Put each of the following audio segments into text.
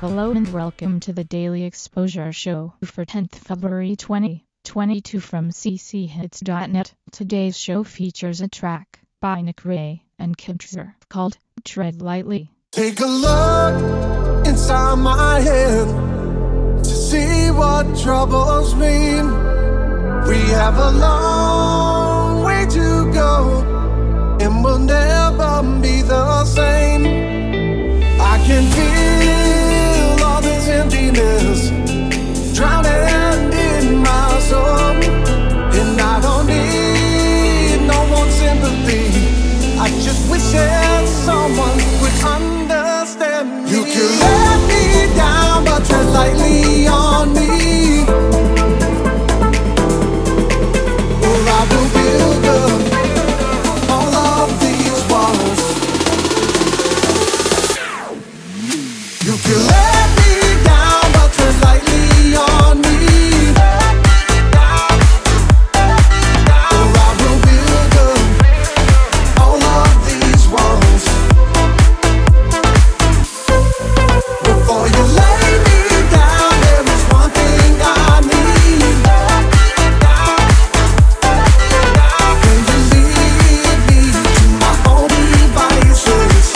Hello and welcome to the Daily Exposure Show for 10th February 2022 from cchits.net. Today's show features a track by Nick Ray and Kintzer called Tread Lightly. Take a look inside my head to see what troubles me. We have a long way to go and we'll never be the same. I can feel all this emptiness drowning in my soul, and I don't need no more sympathy. I just wish that someone would understand me. You can let me down, but tread lightly on me, or I will build up all of these walls. You can let me down, but tread lightly on me, or I will build up all of these walls. Before you lay me down, there is one thing I need. Can you lead me to my own devices?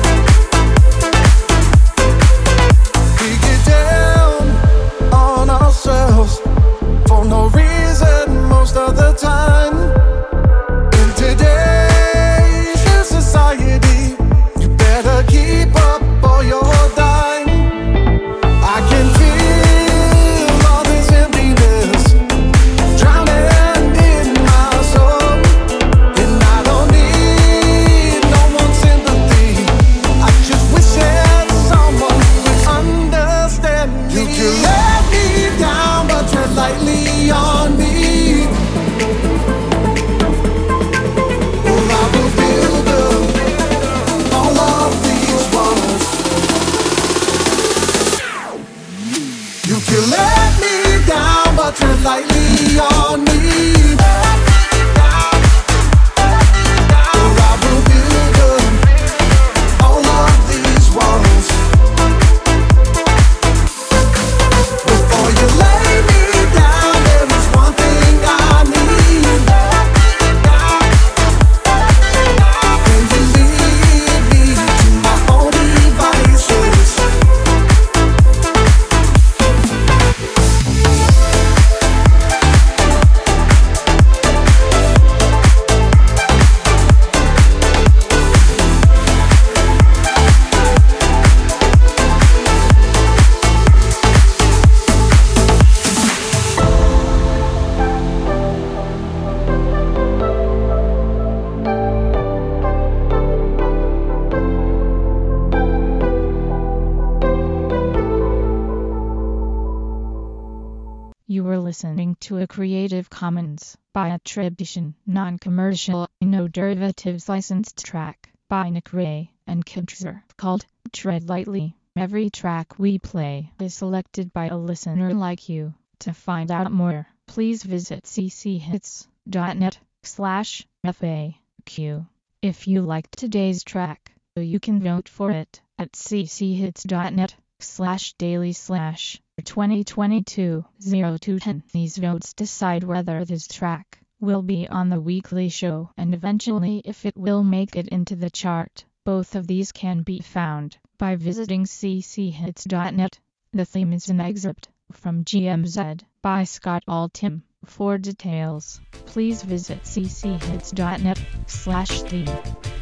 We get down on ourselves for no reason most of the time. In today's society, you better keep up or you'll die. I can feel all this emptiness drowning in my soul, and I don't need no more sympathy. I just wish that someone would understand me. You can let me down, but tread lightly on me, or I will build up all of these walls. You can let me down, but tread lightly on me, or I will build up all of these walls. Before you lay me down, there is one thing I need. Can you lead me to my own devices? You were listening to a Creative Commons by attribution, non-commercial, no derivatives licensed track by Nick Ray and Kintzer called Tread Lightly. Every track we play is selected by a listener like you. To find out more, please visit cchits.net/FAQ. If you liked today's track, you can vote for it at cchits.net/daily/2022-0210. These votes decide whether this track will be on the weekly show and eventually if it will make it into the chart. Both of these can be found by visiting cchits.net. The theme is an excerpt from GMZ by Scott Altham. For details, please visit cchits.net/theme.